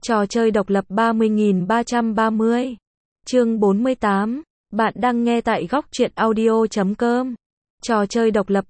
Trò chơi độc lập 30.330. Chương 48. Bạn đang nghe tại góc truyện audio.com. Trò chơi độc lập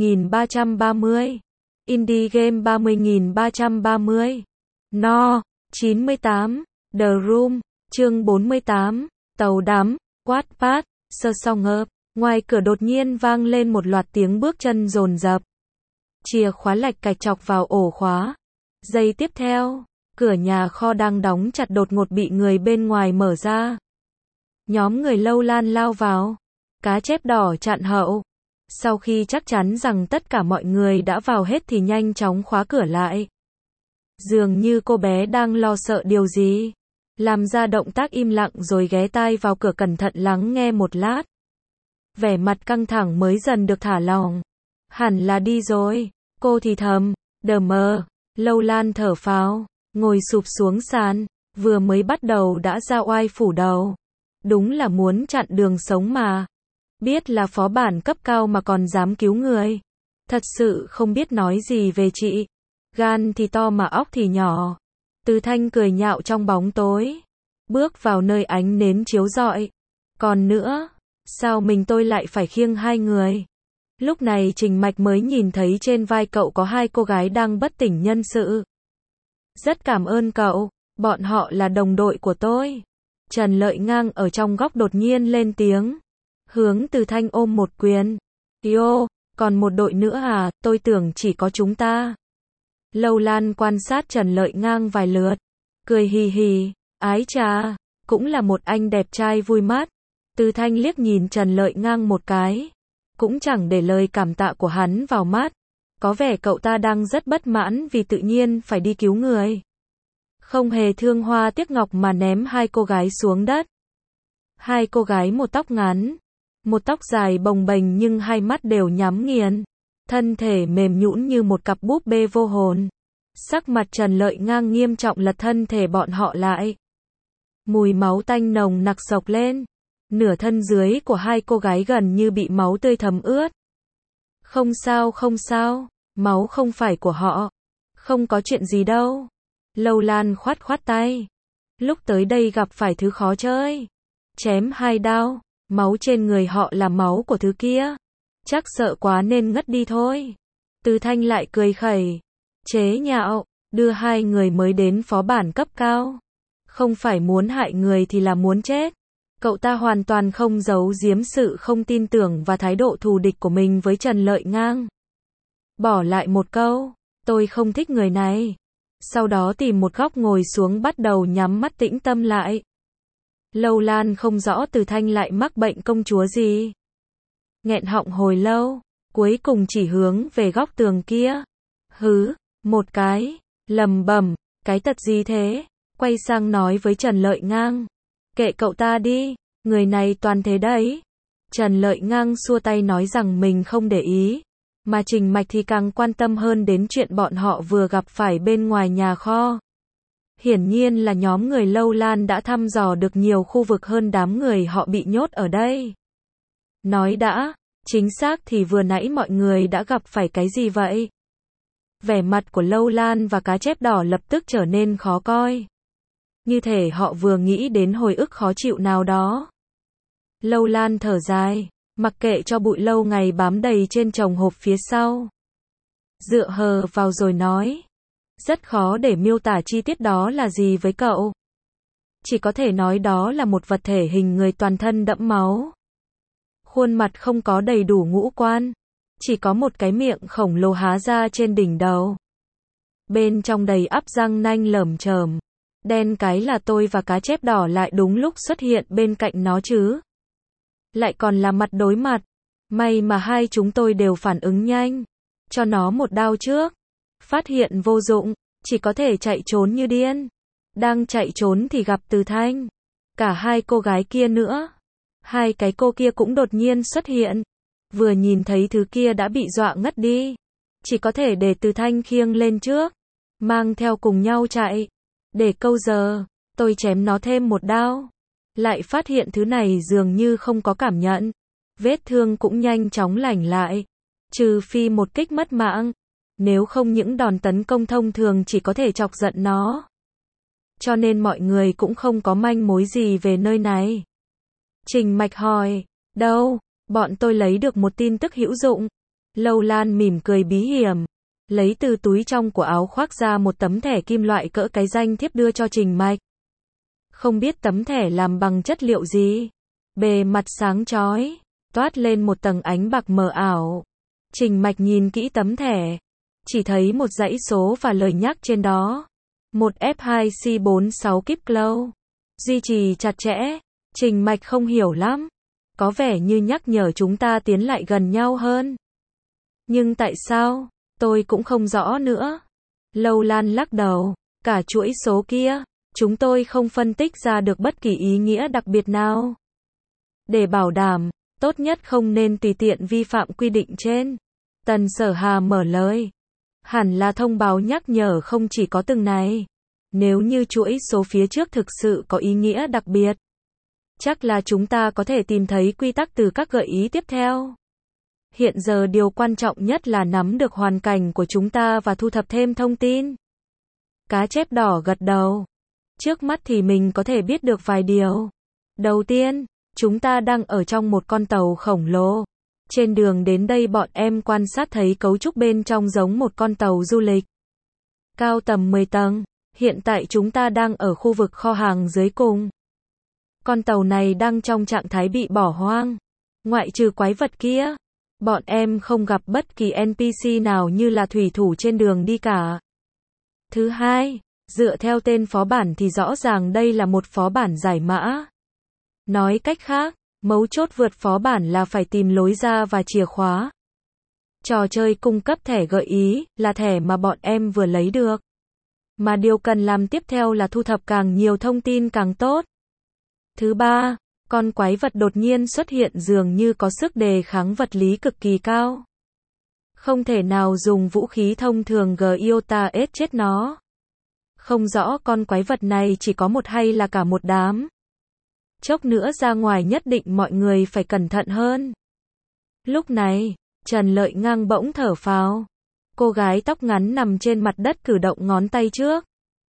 30.330. Indie game 30.330. No. 98. The Room. Chương 48. Tàu đắm. Wattpad. Sơ song ngợp. Ngoài cửa đột nhiên vang lên một loạt tiếng bước chân dồn dập. Chìa khóa lạch cạch chọc vào ổ khóa. Giây tiếp theo, cửa nhà kho đang đóng chặt đột ngột bị người bên ngoài mở ra. Nhóm người Lâu Lan lao vào. Cá chép đỏ chặn hậu. Sau khi chắc chắn rằng tất cả mọi người đã vào hết thì nhanh chóng khóa cửa lại. Dường như cô bé đang lo sợ điều gì. Làm ra động tác im lặng rồi ghé tai vào cửa cẩn thận lắng nghe một lát. Vẻ mặt căng thẳng mới dần được thả lỏng. Hẳn là đi rồi, cô thì thầm. Đờ mờ. Lâu Lan thở phào, ngồi sụp xuống sàn, vừa mới bắt đầu đã ra oai phủ đầu. Đúng là muốn chặn đường sống mà. Biết là phó bản cấp cao mà còn dám cứu người. Thật sự không biết nói gì về chị. Gan thì to mà óc thì nhỏ. Từ Thanh cười nhạo trong bóng tối. Bước vào nơi ánh nến chiếu rọi. Còn nữa, sao tôi lại phải khiêng hai người? Lúc này Trình Mạch mới nhìn thấy trên vai cậu có hai cô gái đang bất tỉnh nhân sự. Rất cảm ơn cậu, bọn họ là đồng đội của tôi. Trần Lợi Ngang ở trong góc đột nhiên lên tiếng. Hướng Từ Thanh ôm một quyền. Yo, còn một đội nữa à, tôi tưởng chỉ có chúng ta. Lâu Lan quan sát Trần Lợi Ngang vài lượt. Cười hì hì, ái chà, cũng là một anh đẹp trai vui mắt. Từ Thanh liếc nhìn Trần Lợi Ngang một cái. Cũng chẳng để lời cảm tạ của hắn vào mắt. Có vẻ cậu ta đang rất bất mãn vì tự nhiên phải đi cứu người. Không hề thương hoa tiếc ngọc mà ném hai cô gái xuống đất. Hai cô gái một tóc ngắn, một tóc dài bồng bềnh nhưng hai mắt đều nhắm nghiền. Thân thể mềm nhũn như một cặp búp bê vô hồn. Sắc mặt Trần Lợi Ngang nghiêm trọng lật thân thể bọn họ lại. Mùi máu tanh nồng nặc xộc lên. Nửa thân dưới của hai cô gái gần như bị máu tươi thấm ướt. Không sao, máu không phải của họ. Không có chuyện gì đâu. Lâu Lan khoát khoát tay. Lúc tới đây gặp phải thứ khó chơi. Chém hai đao, máu trên người họ là máu của thứ kia. Chắc sợ quá nên ngất đi thôi. Từ Thanh lại cười khẩy. Chế nhạo, đưa hai người mới đến phó bản cấp cao. Không phải muốn hại người thì là muốn chết. Cậu ta hoàn toàn không giấu giếm sự không tin tưởng và thái độ thù địch của mình với Trần Lợi Ngang. Bỏ lại một câu, tôi không thích người này. Sau đó tìm một góc ngồi xuống bắt đầu nhắm mắt tĩnh tâm lại. Lâu Lan không rõ Từ Thanh lại mắc bệnh công chúa gì. Nghẹn họng hồi lâu, cuối cùng chỉ hướng về góc tường kia. Hứ, một cái, lầm bầm, cái tật gì thế? Quay sang nói với Trần Lợi Ngang. Kệ cậu ta đi, người này toàn thế đấy. Trần Lợi Ngang xua tay nói rằng mình không để ý. Mà Trình Mạch thì càng quan tâm hơn đến chuyện bọn họ vừa gặp phải bên ngoài nhà kho. Hiển nhiên là nhóm người Lâu Lan đã thăm dò được nhiều khu vực hơn đám người họ bị nhốt ở đây. Nói đã, chính xác thì vừa nãy mọi người đã gặp phải cái gì vậy? Vẻ mặt của Lâu Lan và cá chép đỏ lập tức trở nên khó coi. Như thể họ vừa nghĩ đến hồi ức khó chịu nào đó. Lâu Lan thở dài, mặc kệ cho bụi lâu ngày bám đầy trên chồng hộp phía sau. Dựa hờ vào rồi nói. Rất khó để miêu tả chi tiết đó là gì với cậu. Chỉ có thể nói đó là một vật thể hình người toàn thân đẫm máu. Khuôn mặt không có đầy đủ ngũ quan. Chỉ có một cái miệng khổng lồ há ra trên đỉnh đầu. Bên trong đầy ắp răng nanh lởm chởm. Đen cái là tôi và cá chép đỏ lại đúng lúc xuất hiện bên cạnh nó chứ. Lại còn là mặt đối mặt. May mà hai chúng tôi đều phản ứng nhanh. Cho nó một đao trước. Phát hiện vô dụng, chỉ có thể chạy trốn như điên. Đang chạy trốn thì gặp Từ Thanh. Cả hai cô gái kia nữa. Hai cái cô kia cũng đột nhiên xuất hiện. Vừa nhìn thấy thứ kia đã bị dọa ngất đi. Chỉ có thể để Từ Thanh khiêng lên trước. Mang theo cùng nhau chạy. Để câu giờ, tôi chém nó thêm một đao. Lại phát hiện thứ này dường như không có cảm nhận. Vết thương cũng nhanh chóng lành lại. Trừ phi một kích mất mạng. Nếu không những đòn tấn công thông thường chỉ có thể chọc giận nó. cho nên mọi người cũng không có manh mối gì về nơi này. Trình Mạch hỏi, đâu, bọn tôi lấy được một tin tức hữu dụng. Lâu Lan mỉm cười bí hiểm, lấy từ túi trong của áo khoác ra một tấm thẻ kim loại cỡ cái danh thiếp đưa cho Trình Mạch. Không biết tấm thẻ làm bằng chất liệu gì, bề mặt sáng chói, toát lên một tầng ánh bạc mờ ảo. Trình Mạch nhìn kỹ tấm thẻ, chỉ thấy một dãy số và lời nhắc trên đó. Một F2C46 Keep Close, duy trì chặt chẽ. Trình Mạch không hiểu lắm, có vẻ như nhắc nhở chúng ta tiến lại gần nhau hơn. Nhưng tại sao, tôi cũng không rõ nữa. Lâu Lan lắc đầu, cả chuỗi số kia, chúng tôi không phân tích ra được bất kỳ ý nghĩa đặc biệt nào. Để bảo đảm, tốt nhất không nên tùy tiện vi phạm quy định trên. Tần Sở Hà mở lời. Hẳn là thông báo nhắc nhở không chỉ có từng này. Nếu như chuỗi số phía trước thực sự có ý nghĩa đặc biệt, chắc là chúng ta có thể tìm thấy quy tắc từ các gợi ý tiếp theo. Hiện giờ điều quan trọng nhất là nắm được hoàn cảnh của chúng ta và thu thập thêm thông tin. Cá chép đỏ gật đầu. Trước mắt thì mình có thể biết được vài điều. Đầu tiên, chúng ta đang ở trong một con tàu khổng lồ. Trên đường đến đây bọn em quan sát thấy cấu trúc bên trong giống một con tàu du lịch. Cao tầm 10 tầng, hiện tại chúng ta đang ở khu vực kho hàng dưới cùng. Con tàu này đang trong trạng thái bị bỏ hoang. Ngoại trừ quái vật kia, bọn em không gặp bất kỳ NPC nào như là thủy thủ trên đường đi cả. Thứ hai, dựa theo tên phó bản thì rõ ràng đây là một phó bản giải mã. Nói cách khác, mấu chốt vượt phó bản là phải tìm lối ra và chìa khóa. Trò chơi cung cấp thẻ gợi ý, là thẻ mà bọn em vừa lấy được. Mà điều cần làm tiếp theo là thu thập càng nhiều thông tin càng tốt. Thứ ba, con quái vật đột nhiên xuất hiện dường như có sức đề kháng vật lý cực kỳ cao. Không thể nào dùng vũ khí thông thường Giota ết chết nó. Không rõ con quái vật này chỉ có một hay là cả một đám. Chốc nữa ra ngoài nhất định mọi người phải cẩn thận hơn. Lúc này, Trần Lợi Ngang bỗng thở phào. Cô gái tóc ngắn nằm trên mặt đất cử động ngón tay trước.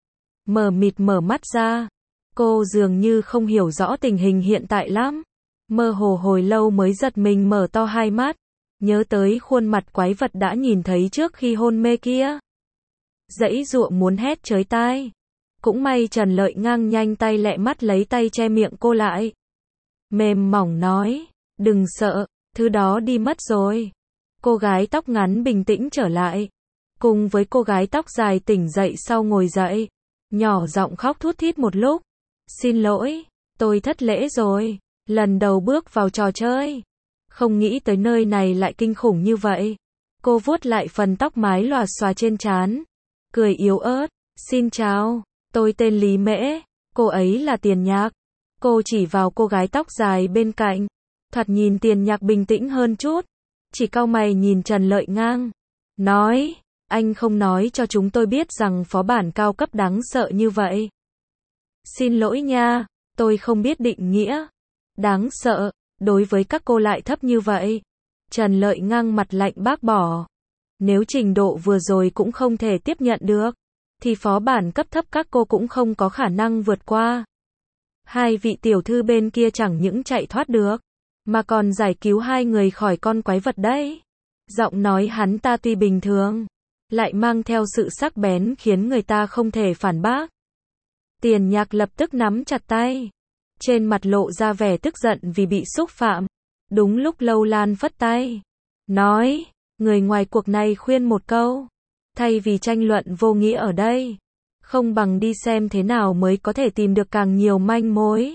Mờ mịt mở mắt ra. Cô dường như không hiểu rõ tình hình hiện tại lắm. Mơ hồ hồi lâu mới giật mình mở to hai mắt. Nhớ tới khuôn mặt quái vật đã nhìn thấy trước khi hôn mê kia. Giãy giụa muốn hét chói tai. Cũng may Trần Lợi Ngang nhanh tay lẹ mắt lấy tay che miệng cô lại. Mềm mỏng nói, đừng sợ, thứ đó đi mất rồi. Cô gái tóc ngắn bình tĩnh trở lại. Cùng với cô gái tóc dài tỉnh dậy sau ngồi dậy. Nhỏ giọng khóc thút thít một lúc. Xin lỗi, tôi thất lễ rồi. Lần đầu bước vào trò chơi. Không nghĩ tới nơi này lại kinh khủng như vậy. Cô vuốt lại phần tóc mái lòa xòa trên trán. Cười yếu ớt. Xin chào, tôi tên Lý Mễ. Cô ấy là Tiền Nhạc. Cô chỉ vào cô gái tóc dài bên cạnh. Thoạt nhìn Tiền Nhạc bình tĩnh hơn chút. Chỉ cau mày nhìn Trần Lợi Ngang. Nói, anh không nói cho chúng tôi biết rằng phó bản cao cấp đáng sợ như vậy. Xin lỗi nha, tôi không biết định nghĩa. Đáng sợ, đối với các cô lại thấp như vậy. Trần Lợi Ngang mặt lạnh bác bỏ. Nếu trình độ vừa rồi cũng không thể tiếp nhận được, thì phó bản cấp thấp các cô cũng không có khả năng vượt qua. Hai vị tiểu thư bên kia chẳng những chạy thoát được, mà còn giải cứu hai người khỏi con quái vật đấy. Giọng nói hắn ta tuy bình thường, lại mang theo sự sắc bén khiến người ta không thể phản bác. Tiền Nhạc lập tức nắm chặt tay. Trên mặt lộ ra vẻ tức giận vì bị xúc phạm. Đúng lúc Lâu Lan phất tay. Nói, người ngoài cuộc này khuyên một câu. Thay vì tranh luận vô nghĩa ở đây, không bằng đi xem thế nào mới có thể tìm được càng nhiều manh mối.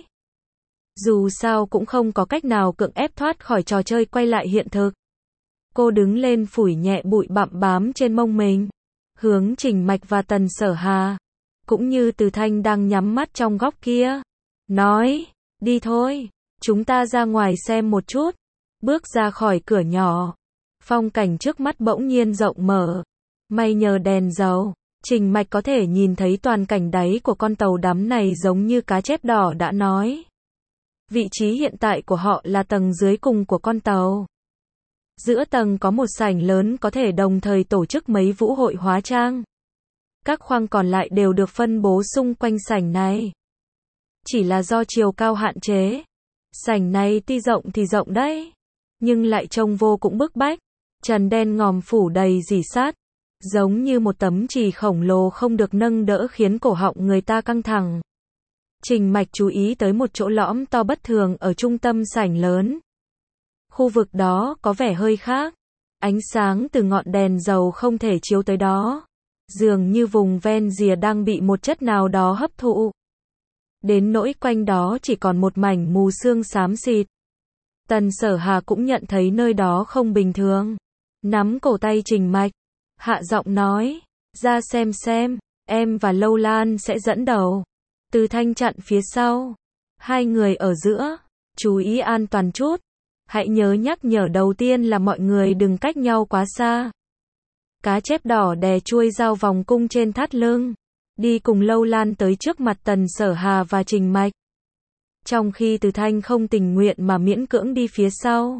Dù sao cũng không có cách nào cưỡng ép thoát khỏi trò chơi quay lại hiện thực. Cô đứng lên phủi nhẹ bụi bặm bám trên mông mình. Hướng Trình Mạch và Tần Sở Hà. Cũng như Từ Thanh đang nhắm mắt trong góc kia. Nói, đi thôi, chúng ta ra ngoài xem một chút. Bước ra khỏi cửa nhỏ. Phong cảnh trước mắt bỗng nhiên rộng mở. May nhờ đèn dầu, Trình Mạch có thể nhìn thấy toàn cảnh đáy của con tàu đắm này giống như cá chép đỏ đã nói. Vị trí hiện tại của họ là tầng dưới cùng của con tàu. Giữa tầng có một sảnh lớn có thể đồng thời tổ chức mấy vũ hội hóa trang. Các khoang còn lại đều được phân bố xung quanh sảnh này. Chỉ là do chiều cao hạn chế. Sảnh này tuy rộng thì rộng đấy, nhưng lại trông vô cùng bức bách. Trần đen ngòm phủ đầy rỉ sắt, giống như một tấm chì khổng lồ không được nâng đỡ khiến cổ họng người ta căng thẳng. Trình Mạch chú ý tới một chỗ lõm to bất thường ở trung tâm sảnh lớn. Khu vực đó có vẻ hơi khác. Ánh sáng từ ngọn đèn dầu không thể chiếu tới đó. Dường như vùng ven rìa đang bị một chất nào đó hấp thụ. Đến nỗi quanh đó chỉ còn một mảnh mù sương xám xịt. Tần Sở Hà cũng nhận thấy nơi đó không bình thường. Nắm cổ tay Trình Mạch, hạ giọng nói, ra xem, em và Lâu Lan sẽ dẫn đầu. Từ Thanh chặn phía sau. Hai người ở giữa, chú ý an toàn chút. Hãy nhớ nhắc nhở đầu tiên là mọi người đừng cách nhau quá xa. Cá chép đỏ đè chuôi dao vòng cung trên thắt lưng, đi cùng Lâu Lan tới trước mặt Tần Sở Hà và Trình Mạch. Trong khi Từ Thanh không tình nguyện mà miễn cưỡng đi phía sau.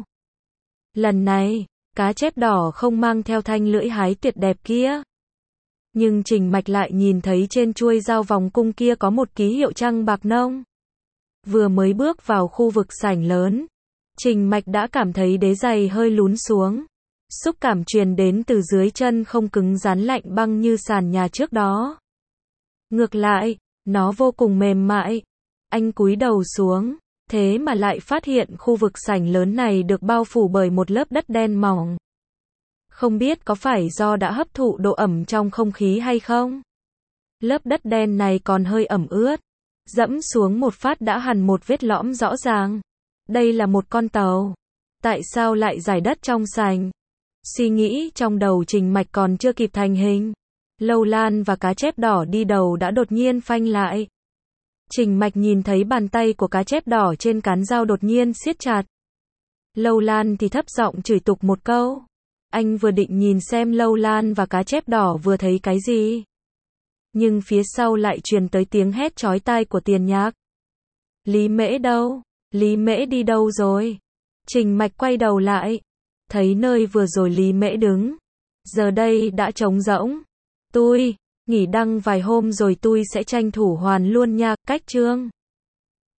Lần này, cá chép đỏ không mang theo thanh lưỡi hái tuyệt đẹp kia. Nhưng Trình Mạch lại nhìn thấy trên chuôi dao vòng cung kia có một ký hiệu trăng bạc nông. Vừa mới bước vào khu vực sảnh lớn, Trình Mạch đã cảm thấy đế giày hơi lún xuống. Xúc cảm truyền đến từ dưới chân không cứng rắn lạnh băng như sàn nhà trước đó. Ngược lại, nó vô cùng mềm mại. Anh cúi đầu xuống, thế mà lại phát hiện khu vực sảnh lớn này được bao phủ bởi một lớp đất đen mỏng. Không biết có phải do đã hấp thụ độ ẩm trong không khí hay không? Lớp đất đen này còn hơi ẩm ướt. Dẫm xuống một phát đã hằn một vết lõm rõ ràng. Đây là một con tàu. Tại sao lại rải đất trong sảnh? Suy nghĩ trong đầu Trình Mạch còn chưa kịp thành hình. Lâu Lan và cá chép đỏ đi đầu đã đột nhiên phanh lại. Trình Mạch nhìn thấy bàn tay của cá chép đỏ trên cán dao đột nhiên siết chặt. Lâu Lan thì thấp giọng chửi tục một câu. Anh vừa định nhìn xem Lâu Lan và cá chép đỏ vừa thấy cái gì. Nhưng phía sau lại truyền tới tiếng hét chói tai của Tiền Nhạc. Lý Mễ đâu? Lý Mễ đi đâu rồi? Trình Mạch quay đầu lại. Thấy nơi vừa rồi Lý Mễ đứng. Giờ đây đã trống rỗng. Tôi nghỉ đăng vài hôm rồi tôi sẽ tranh thủ hoàn luôn nha, cách chương.